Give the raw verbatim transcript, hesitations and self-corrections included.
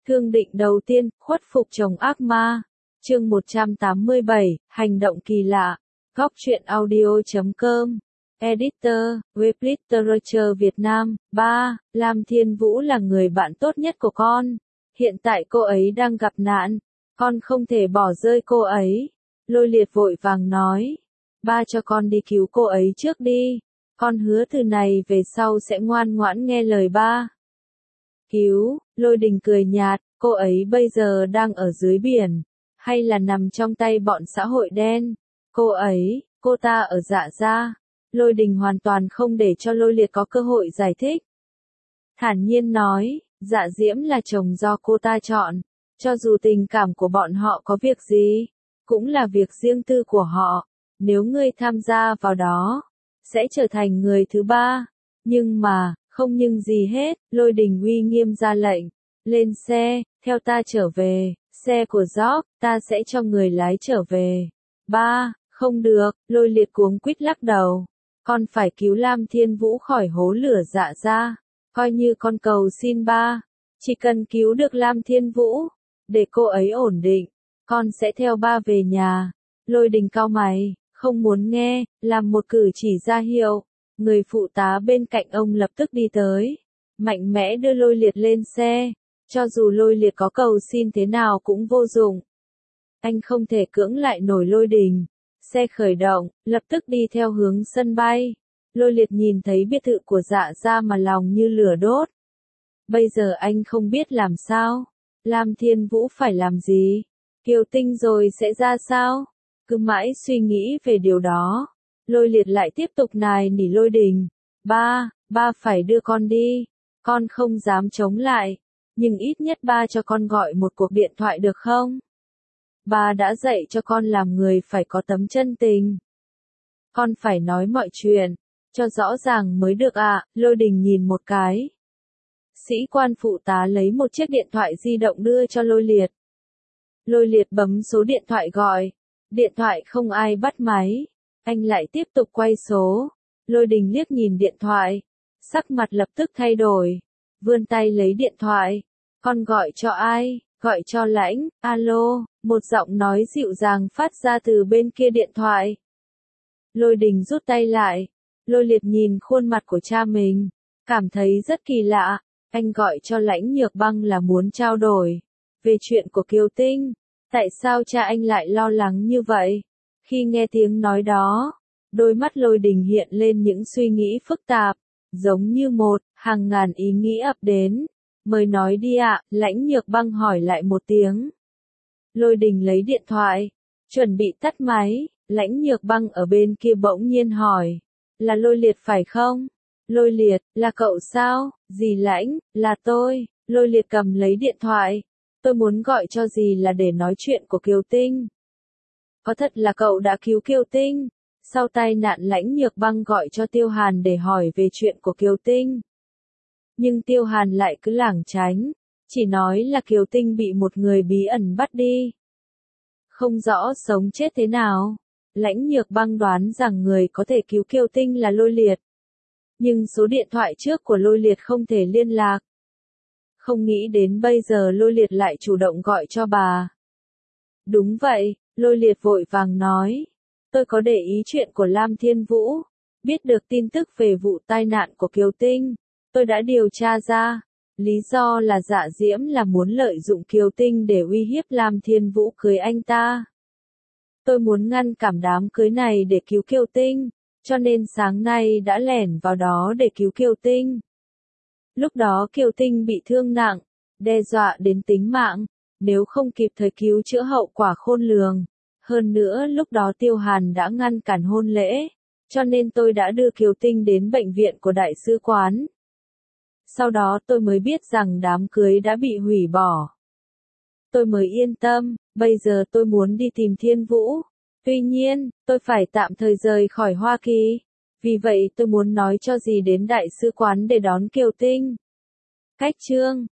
Thương định đầu tiên, khuất phục chồng ác ma. Chương một trăm tám mươi bảy, hành động kỳ lạ. Góc truyện audio chấm com. Editor, web literature Việt Nam. ba. Lam Thiên Vũ là người bạn tốt nhất của con. Hiện tại cô ấy đang gặp nạn. Con không thể bỏ rơi cô ấy. Lôi Liệt vội vàng nói. Ba cho con đi cứu cô ấy trước đi. Con hứa từ này về sau sẽ ngoan ngoãn nghe lời ba. Cứu, Lôi Đình cười nhạt, cô ấy bây giờ đang ở dưới biển, hay là nằm trong tay bọn xã hội đen? Cô ấy, cô ta ở Dạ Gia. Lôi Đình hoàn toàn không để cho Lôi Liệt có cơ hội giải thích. Thản nhiên nói, Dạ Diễm là chồng do cô ta chọn, cho dù tình cảm của bọn họ có việc gì, cũng là việc riêng tư của họ, nếu ngươi tham gia vào đó, sẽ trở thành người thứ ba. Nhưng mà, không nhưng gì hết, Lôi Đình uy nghiêm ra lệnh, lên xe, theo ta trở về, xe của Job, ta sẽ cho người lái trở về. Ba, không được, Lôi Liệt cuống quýt lắc đầu, con phải cứu Lam Thiên Vũ khỏi hố lửa Dạ Gia, coi như con cầu xin ba, chỉ cần cứu được Lam Thiên Vũ, để cô ấy ổn định, con sẽ theo ba về nhà. Lôi Đình cau mày, không muốn nghe, làm một cử chỉ ra hiệu. Người phụ tá bên cạnh ông lập tức đi tới, mạnh mẽ đưa Lôi Liệt lên xe, cho dù Lôi Liệt có cầu xin thế nào cũng vô dụng. Anh không thể cưỡng lại nổi Lôi Đình. Xe khởi động, lập tức đi theo hướng sân bay. Lôi Liệt nhìn thấy biệt thự của Dạ Gia mà lòng như lửa đốt. Bây giờ anh không biết làm sao. Lam Thiên Vũ phải làm gì? Kiều Tinh rồi sẽ ra sao? Cứ mãi suy nghĩ về điều đó. Lôi Liệt lại tiếp tục nài nỉ Lôi Đình. Ba, ba phải đưa con đi. Con không dám chống lại. Nhưng ít nhất ba cho con gọi một cuộc điện thoại được không? Ba đã dạy cho con làm người phải có tấm chân tình. Con phải nói mọi chuyện, cho rõ ràng mới được ạ. À. Lôi Đình nhìn một cái. Sĩ quan phụ tá lấy một chiếc điện thoại di động đưa cho Lôi Liệt. Lôi Liệt bấm số điện thoại gọi. Điện thoại không ai bắt máy. Anh lại tiếp tục quay số. Lôi Đình liếc nhìn điện thoại. Sắc mặt lập tức thay đổi. Vươn tay lấy điện thoại. Con gọi cho ai? Gọi cho Lãnh. Alo. Một giọng nói dịu dàng phát ra từ bên kia điện thoại. Lôi Đình rút tay lại. Lôi Liệt nhìn khuôn mặt của cha mình. Cảm thấy rất kỳ lạ. Anh gọi cho Lãnh Nhược Băng là muốn trao đổi về chuyện của Kiều Tinh. Tại sao cha anh lại lo lắng như vậy? Khi nghe tiếng nói đó, đôi mắt Lôi Đình hiện lên những suy nghĩ phức tạp, giống như một, hàng ngàn ý nghĩ ập đến. Mời nói đi ạ, Lãnh Nhược Băng hỏi lại một tiếng. Lôi Đình lấy điện thoại, chuẩn bị tắt máy, Lãnh Nhược Băng ở bên kia bỗng nhiên hỏi. Là Lôi Liệt phải không? Lôi Liệt, là cậu sao? Dì Lãnh, là tôi. Lôi Liệt cầm lấy điện thoại. Tôi muốn gọi cho dì là để nói chuyện của Kiều Tinh. Có thật là cậu đã cứu Kiều Tinh? Sau tai nạn Lãnh Nhược Băng gọi cho Tiêu Hàn để hỏi về chuyện của Kiều Tinh. Nhưng Tiêu Hàn lại cứ lảng tránh, chỉ nói là Kiều Tinh bị một người bí ẩn bắt đi. Không rõ sống chết thế nào. Lãnh Nhược Băng đoán rằng người có thể cứu Kiều Tinh là Lôi Liệt. Nhưng số điện thoại trước của Lôi Liệt không thể liên lạc. Không nghĩ đến bây giờ Lôi Liệt lại chủ động gọi cho bà. Đúng vậy, Lôi Liệt vội vàng nói. Tôi có để ý chuyện của Lam Thiên Vũ. Biết được tin tức về vụ tai nạn của Kiều Tinh. Tôi đã điều tra ra. Lý do là Dạ Diễm là muốn lợi dụng Kiều Tinh để uy hiếp Lam Thiên Vũ cưới anh ta. Tôi muốn ngăn cản đám cưới này để cứu Kiều Tinh. Cho nên sáng nay đã lẻn vào đó để cứu Kiều Tinh. Lúc đó Kiều Tinh bị thương nặng, đe dọa đến tính mạng, nếu không kịp thời cứu chữa hậu quả khôn lường. Hơn nữa lúc đó Tiêu Hàn đã ngăn cản hôn lễ, cho nên tôi đã đưa Kiều Tinh đến bệnh viện của đại sứ quán. Sau đó tôi mới biết rằng đám cưới đã bị hủy bỏ. Tôi mới yên tâm, bây giờ tôi muốn đi tìm Thiên Vũ. Tuy nhiên, tôi phải tạm thời rời khỏi Hoa Kỳ. Vì vậy tôi muốn nói cho dì đến đại sứ quán để đón Kiều Tinh. Cách chương